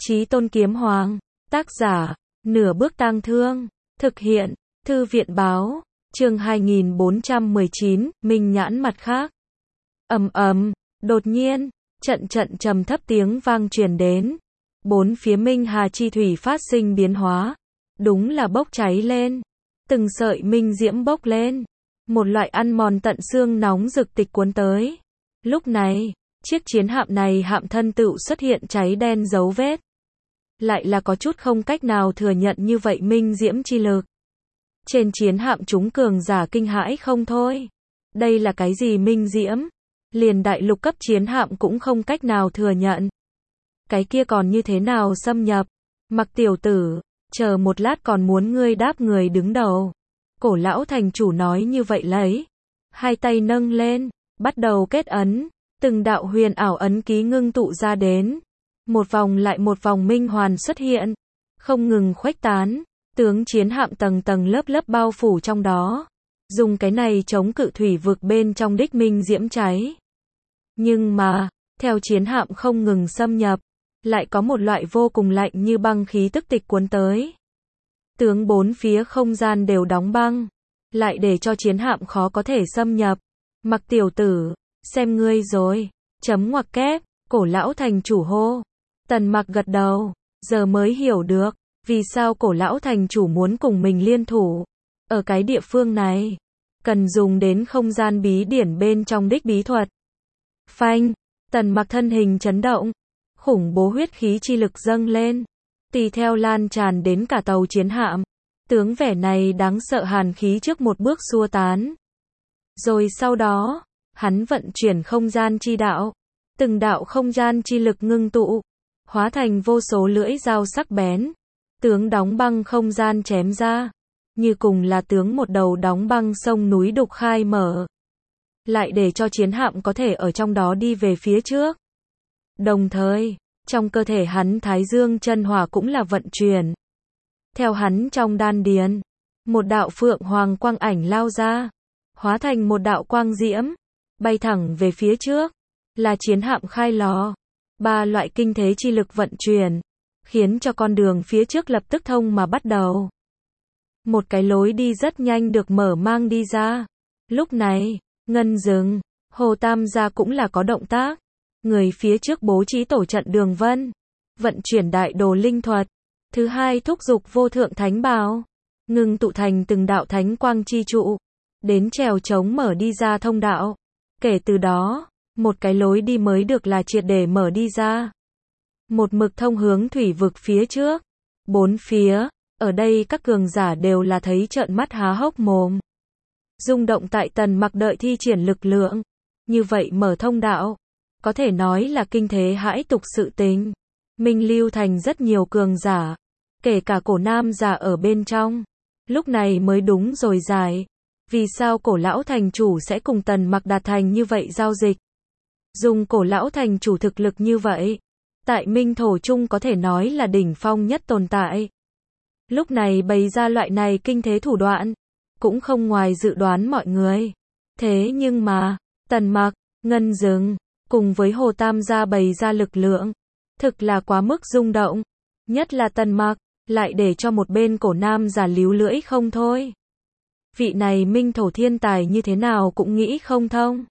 Chí Tôn Kiếm Hoàng, tác giả, Nửa Bước Tang Thương, thực hiện, Thư viện báo, chương 2419, Minh Nhãn mặt khác. Đột nhiên, trận trầm thấp tiếng vang truyền đến. Bốn phía Minh Hà chi thủy phát sinh biến hóa. Đúng là bốc cháy lên. Từng sợi minh diễm bốc lên. Một loại ăn mòn tận xương nóng rực tịch cuốn tới. Lúc này, chiếc chiến hạm này hạm thân tựu xuất hiện cháy đen dấu vết. Lại là có chút không cách nào thừa nhận như vậy minh diễm chi lực. Trên chiến hạm chúng cường giả kinh hãi không thôi. Đây là cái gì minh diễm? Liền đại lục cấp chiến hạm cũng không cách nào thừa nhận. Cái kia còn như thế nào xâm nhập? Mặc tiểu tử, chờ một lát còn muốn ngươi đáp người đứng đầu. Cổ lão thành chủ nói như vậy lấy. Hai tay nâng lên, bắt đầu kết ấn. Từng đạo huyền ảo ấn ký ngưng tụ ra đến. Một vòng lại một vòng minh hoàn xuất hiện. Không ngừng khuếch tán. Tướng chiến hạm tầng tầng lớp lớp bao phủ trong đó. Dùng cái này chống cự thủy vực bên trong đích minh diễm cháy. Nhưng mà, theo chiến hạm không ngừng xâm nhập, lại có một loại vô cùng lạnh như băng khí tức tịch cuốn tới. Tướng bốn phía không gian đều đóng băng, lại để cho chiến hạm khó có thể xâm nhập. Mặc tiểu tử, xem ngươi rồi, chấm ngoặc kép, cổ lão thành chủ hô. Tần Mặc gật đầu, giờ mới hiểu được, vì sao cổ lão thành chủ muốn cùng mình liên thủ. Ở cái địa phương này, cần dùng đến không gian bí điển bên trong đích bí thuật. Phanh, Tần Mặc thân hình chấn động, khủng bố huyết khí chi lực dâng lên, tùy theo lan tràn đến cả tàu chiến hạm. Tướng vẻ này đáng sợ hàn khí trước một bước xua tán. Rồi sau đó, hắn vận chuyển không gian chi đạo, từng đạo không gian chi lực ngưng tụ, hóa thành vô số lưỡi dao sắc bén. Tướng đóng băng không gian chém ra, như cùng là tướng một đầu đóng băng sông núi đục khai mở. Lại để cho chiến hạm có thể ở trong đó đi về phía trước. Đồng thời, trong cơ thể hắn Thái Dương chân hỏa cũng là vận chuyển. Theo hắn trong đan điền, một đạo phượng hoàng quang ảnh lao ra, hóa thành một đạo quang diễm, bay thẳng về phía trước, là chiến hạm khai lò. Ba loại kinh thế chi lực vận chuyển, khiến cho con đường phía trước lập tức thông mà bắt đầu. Một cái lối đi rất nhanh được mở mang đi ra. Lúc này, Ngân Dừng, Hồ Tam gia cũng là có động tác. Người phía trước bố trí tổ trận đường vân, vận chuyển đại đồ linh thuật. Thứ hai thúc giục vô thượng thánh bào, ngừng tụ thành từng đạo thánh quang chi trụ, đến trèo trống mở đi ra thông đạo. Kể từ đó, một cái lối đi mới được là triệt để mở đi ra. Một mực thông hướng thủy vực phía trước. Bốn phía, ở đây các cường giả đều là thấy trợn mắt há hốc mồm. Rung động tại Tần Mặc đợi thi triển lực lượng. Như vậy mở thông đạo, có thể nói là kinh thế hãi tục sự tình. Minh Lưu Thành rất nhiều cường giả, kể cả cổ nam giả ở bên trong. Lúc này mới đúng rồi giải. Vì sao cổ lão thành chủ sẽ cùng Tần Mặc đạt thành như vậy giao dịch? Dùng cổ lão thành chủ thực lực như vậy, tại Minh Thổ Trung có thể nói là đỉnh phong nhất tồn tại. Lúc này bày ra loại này kinh thế thủ đoạn, cũng không ngoài dự đoán mọi người. Thế nhưng mà, Tần Mặc, Ngân Dừng, cùng với Hồ Tam gia bày ra lực lượng, thực là quá mức rung động. Nhất là Tần Mặc, lại để cho một bên cổ nam giả líu lưỡi không thôi. Vị này Minh Thổ thiên tài như thế nào cũng nghĩ không thông.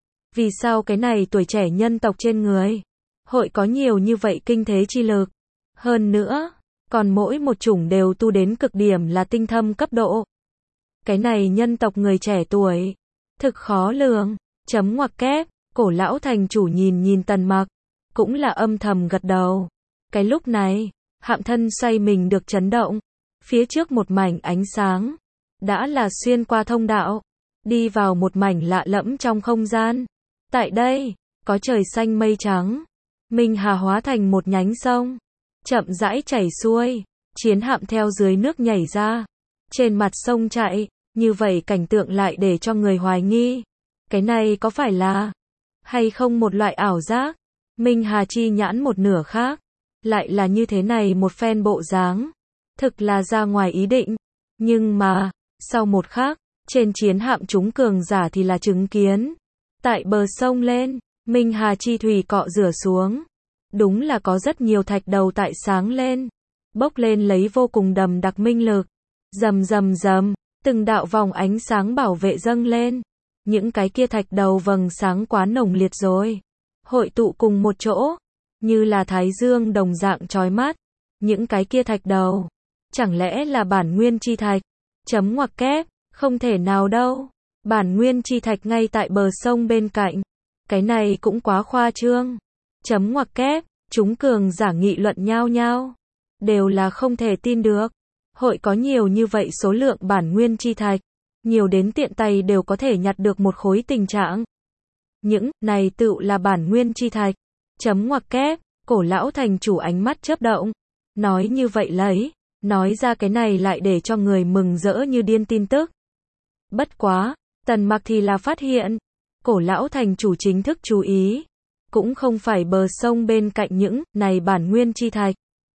Vì sao cái này tuổi trẻ nhân tộc trên người hội có nhiều như vậy kinh thế chi lực? Hơn nữa, còn mỗi một chủng đều tu đến cực điểm là tinh thâm cấp độ. Cái này nhân tộc người trẻ tuổi, thực khó lường. Chấm ngoặc kép, cổ lão thành chủ nhìn Tần Mặc, cũng là âm thầm gật đầu. Cái lúc này, hạm thân xoay mình được chấn động. Phía trước một mảnh ánh sáng, đã là xuyên qua thông đạo, đi vào một mảnh lạ lẫm trong không gian. Tại đây, có trời xanh mây trắng. Minh Hà hóa thành một nhánh sông, chậm rãi chảy xuôi, chiến hạm theo dưới nước nhảy ra, trên mặt sông chạy. Như vậy cảnh tượng lại để cho người hoài nghi, cái này có phải là hay không một loại ảo giác? Minh Hà chi nhãn một nửa khác, lại là như thế này một phen bộ dáng, thực là ra ngoài ý định. Nhưng mà, sau một khắc, trên chiến hạm chúng cường giả thì là chứng kiến, tại bờ sông lên, Minh Hà chi thủy cọ rửa xuống, đúng là có rất nhiều thạch đầu tại sáng lên, bốc lên lấy vô cùng đầm đặc minh lực. Rầm rầm rầm, từng đạo vòng ánh sáng bảo vệ dâng lên. Những cái kia thạch đầu vầng sáng quá nồng liệt rồi, hội tụ cùng một chỗ, như là thái dương đồng dạng chói mắt. Những cái kia thạch đầu, chẳng lẽ là bản nguyên chi thạch? Chấm ngoặc kép, không thể nào đâu. Bản nguyên chi thạch ngay tại bờ sông bên cạnh. Cái này cũng quá khoa trương. Chấm ngoặc kép, chúng cường giả nghị luận nhao nhao. Đều là không thể tin được. Hội có nhiều như vậy số lượng bản nguyên chi thạch. Nhiều đến tiện tay đều có thể nhặt được một khối tình trạng. Những này tựu là bản nguyên chi thạch. Chấm ngoặc kép, cổ lão thành chủ ánh mắt chớp động. Nói như vậy lấy, nói ra cái này lại để cho người mừng rỡ như điên tin tức. Bất quá, Tần Mặc thì là phát hiện, cổ lão thành chủ chính thức chú ý, cũng không phải bờ sông bên cạnh những này bản nguyên chi thạch,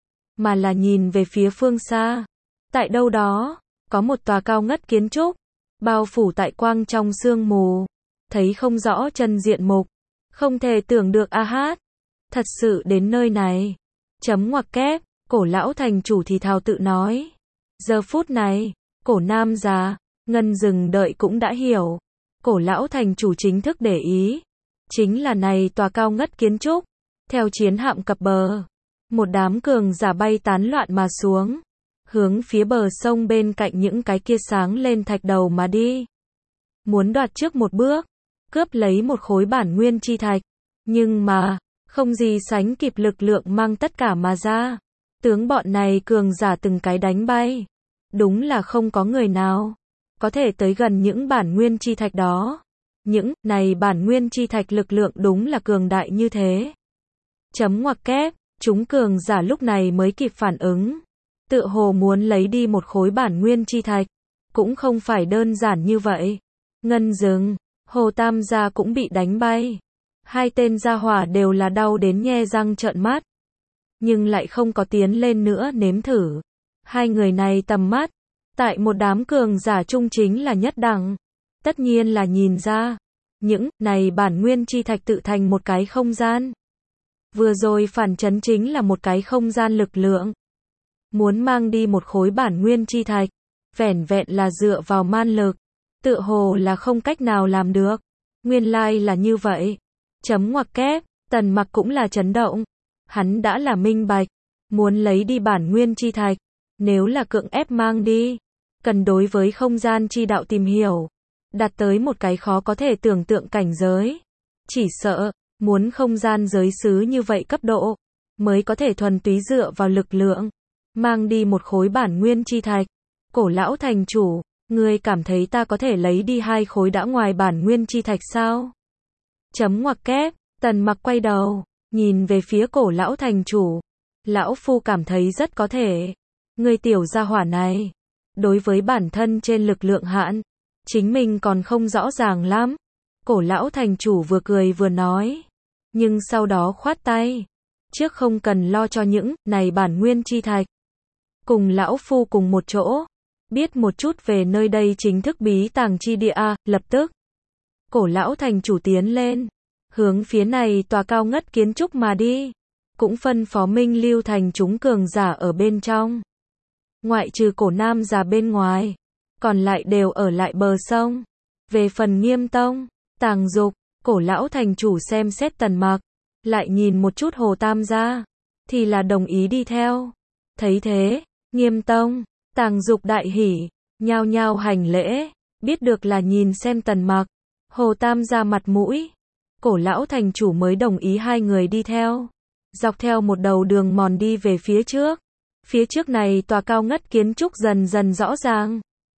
mà là nhìn về phía phương xa. Tại đâu đó, có một tòa cao ngất kiến trúc, bao phủ tại quang trong sương mù, thấy không rõ chân diện mục, không thể tưởng được a hát. Thật sự đến nơi này. Chấm ngoặc kép, cổ lão thành chủ thì thào tự nói. Giờ phút này, cổ nam già, Ngân dừng đợi cũng đã hiểu. Cổ lão thành chủ chính thức để ý. Chính là này tòa cao ngất kiến trúc. Theo chiến hạm cập bờ. Một đám cường giả bay tán loạn mà xuống. Hướng phía bờ sông bên cạnh những cái kia sáng lên thạch đầu mà đi. Muốn đoạt trước một bước. Cướp lấy một khối bản nguyên chi thạch. Nhưng mà, không gì sánh kịp lực lượng mang tất cả mà ra. Tướng bọn này cường giả từng cái đánh bay. Đúng là không có người nào có thể tới gần những bản nguyên chi thạch đó. Những này bản nguyên chi thạch lực lượng đúng là cường đại như thế. Chấm ngoặc kép, chúng cường giả lúc này mới kịp phản ứng. Tựa hồ muốn lấy đi một khối bản nguyên chi thạch. Cũng không phải đơn giản như vậy. Ngân dừng, Hồ Tam gia cũng bị đánh bay. Hai tên gia hỏa đều là đau đến nhe răng trợn mắt. Nhưng lại không có tiến lên nữa nếm thử. Hai người này tầm mắt, tại một đám cường giả trung chính là nhất đẳng. Tất nhiên là nhìn ra, những này bản nguyên chi thạch tự thành một cái không gian. Vừa rồi phản chấn chính là một cái không gian lực lượng. Muốn mang đi một khối bản nguyên chi thạch, vẻn vẹn là dựa vào man lực, tựa hồ là không cách nào làm được. Nguyên lai là như vậy. Chấm ngoặc kép, Tần Mặc cũng là chấn động. Hắn đã là minh bạch, muốn lấy đi bản nguyên chi thạch, nếu là cưỡng ép mang đi, cần đối với không gian chi đạo tìm hiểu, đạt tới một cái khó có thể tưởng tượng cảnh giới. Chỉ sợ, muốn không gian giới xứ như vậy cấp độ, mới có thể thuần túy dựa vào lực lượng, mang đi một khối bản nguyên chi thạch. Cổ lão thành chủ, ngươi cảm thấy ta có thể lấy đi hai khối đã ngoài bản nguyên chi thạch sao? Chấm ngoặc kép, Tần Mặc quay đầu, nhìn về phía cổ lão thành chủ. Lão phu cảm thấy rất có thể. Ngươi tiểu gia hỏa này, đối với bản thân trên lực lượng hạn, chính mình còn không rõ ràng lắm. Cổ lão thành chủ vừa cười vừa nói. Nhưng sau đó khoát tay. Trước không cần lo cho những này bản nguyên chi thạch. Cùng lão phu cùng một chỗ. Biết một chút về nơi đây chính thức bí tàng chi địa a, lập tức. Cổ lão thành chủ tiến lên. Hướng phía này tòa cao ngất kiến trúc mà đi. Cũng phân phó Minh Lưu thành chúng cường giả ở bên trong. Ngoại trừ cổ nam già bên ngoài. Còn lại đều ở lại bờ sông. Về phần Nghiêm Tông, Tàng Dục, cổ lão thành chủ xem xét Tần Mặc. Lại nhìn một chút Hồ Tam gia. Thì là đồng ý đi theo. Thấy thế, Nghiêm Tông, Tàng Dục đại hỉ. Nhao nhao hành lễ. Biết được là nhìn xem Tần Mặc. Hồ Tam gia mặt mũi. Cổ lão thành chủ mới đồng ý hai người đi theo. Dọc theo một đầu đường mòn đi về phía trước. Phía trước này tòa cao ngất kiến trúc dần dần rõ ràng.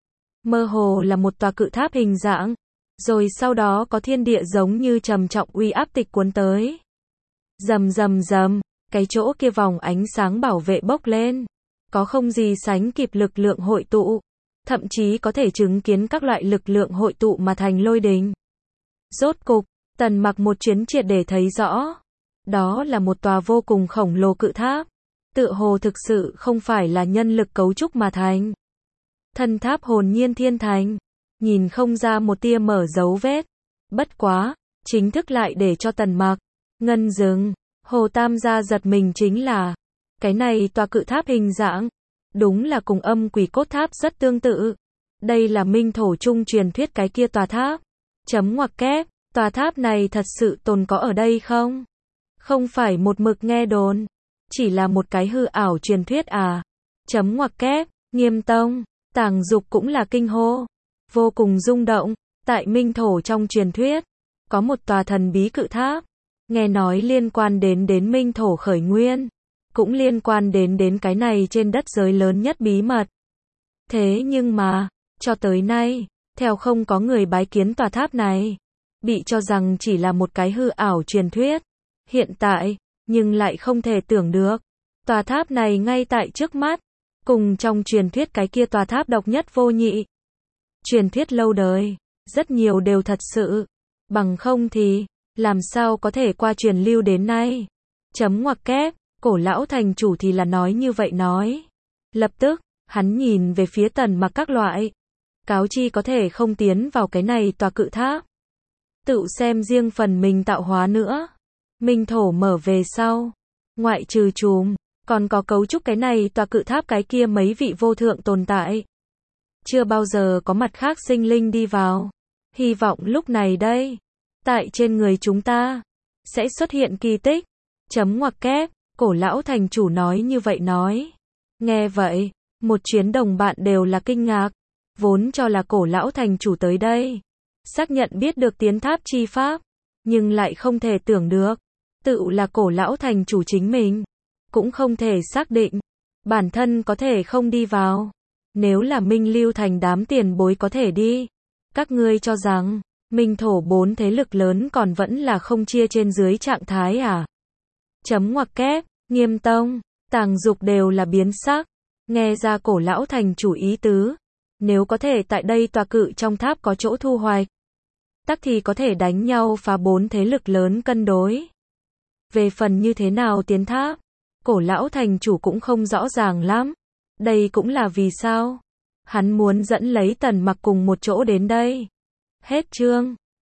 Mơ hồ là một tòa cự tháp hình dạng. Rồi sau đó có thiên địa giống như trầm trọng uy áp tịch cuốn tới. Rầm rầm rầm, cái chỗ kia vòng ánh sáng bảo vệ bốc lên. Có không gì sánh kịp lực lượng hội tụ. Thậm chí có thể chứng kiến các loại lực lượng hội tụ mà thành lôi đình. Rốt cục, Tần Mặc một chuyến triệt để thấy rõ. Đó là một tòa vô cùng khổng lồ cự tháp. Tựa hồ thực sự không phải là nhân lực cấu trúc mà thành. Thân tháp hồn nhiên thiên thành. Nhìn không ra một tia mở dấu vết. Bất quá, chính thức lại để cho Tần Mặc, Ngân dừng, Hồ Tam gia giật mình chính là, cái này tòa cự tháp hình dạng, đúng là cùng âm quỷ cốt tháp rất tương tự. Đây là Minh thổ trung truyền thuyết cái kia tòa tháp. Chấm ngoặc kép, tòa tháp này thật sự tồn có ở đây không? Không phải một mực nghe đồn, chỉ là một cái hư ảo truyền thuyết à? Chấm ngoặc kép, Nghiêm Tông, Tàng Dục cũng là kinh hô, vô cùng rung động. Tại Minh thổ trong truyền thuyết, có một tòa thần bí cự tháp, nghe nói liên quan đến Minh thổ khởi nguyên, cũng liên quan đến cái này trên đất giới lớn nhất bí mật. Thế nhưng mà, cho tới nay, theo không có người bái kiến tòa tháp này, bị cho rằng chỉ là một cái hư ảo truyền thuyết. Hiện tại, nhưng lại không thể tưởng được, tòa tháp này ngay tại trước mắt, cùng trong truyền thuyết cái kia tòa tháp độc nhất vô nhị. Truyền thuyết lâu đời, rất nhiều đều thật sự, bằng không thì, làm sao có thể qua truyền lưu đến nay. Chấm ngoặc kép, Cổ lão thành chủ thì là nói như vậy nói. Lập tức, hắn nhìn về phía Tần Mặc các loại, cáo chi có thể không tiến vào cái này tòa cự tháp. Tự xem riêng phần mình tạo hóa nữa. Minh thổ mở về sau, ngoại trừ chùm, còn có cấu trúc cái này tòa cự tháp cái kia mấy vị vô thượng tồn tại. Chưa bao giờ có mặt khác sinh linh đi vào. Hy vọng lúc này đây, tại trên người chúng ta, sẽ xuất hiện kỳ tích. Chấm ngoặc kép, Cổ lão thành chủ nói như vậy nói. Nghe vậy, một chuyến đồng bạn đều là kinh ngạc. Vốn cho là Cổ lão thành chủ tới đây, xác nhận biết được tiến tháp chi pháp, nhưng lại không thể tưởng được, tự là Cổ lão thành chủ chính mình, cũng không thể xác định, bản thân có thể không đi vào. Nếu là Minh Lưu thành đám tiền bối có thể đi, các ngươi cho rằng, Minh thổ 4 thế lực lớn còn vẫn là không chia trên dưới trạng thái à? Chấm ngoặc kép, Nghiêm Tông, Tàng Dục đều là biến sắc, nghe ra Cổ lão thành chủ ý tứ. Nếu có thể tại đây tòa cự trong tháp có chỗ thu hoạch, tắc thì có thể đánh nhau phá 4 thế lực lớn cân đối. Về phần như thế nào tiến tháp, Cổ lão thành chủ cũng không rõ ràng lắm. Đây cũng là vì sao hắn muốn dẫn lấy Tần Mặc cùng một chỗ đến đây. Hết chương.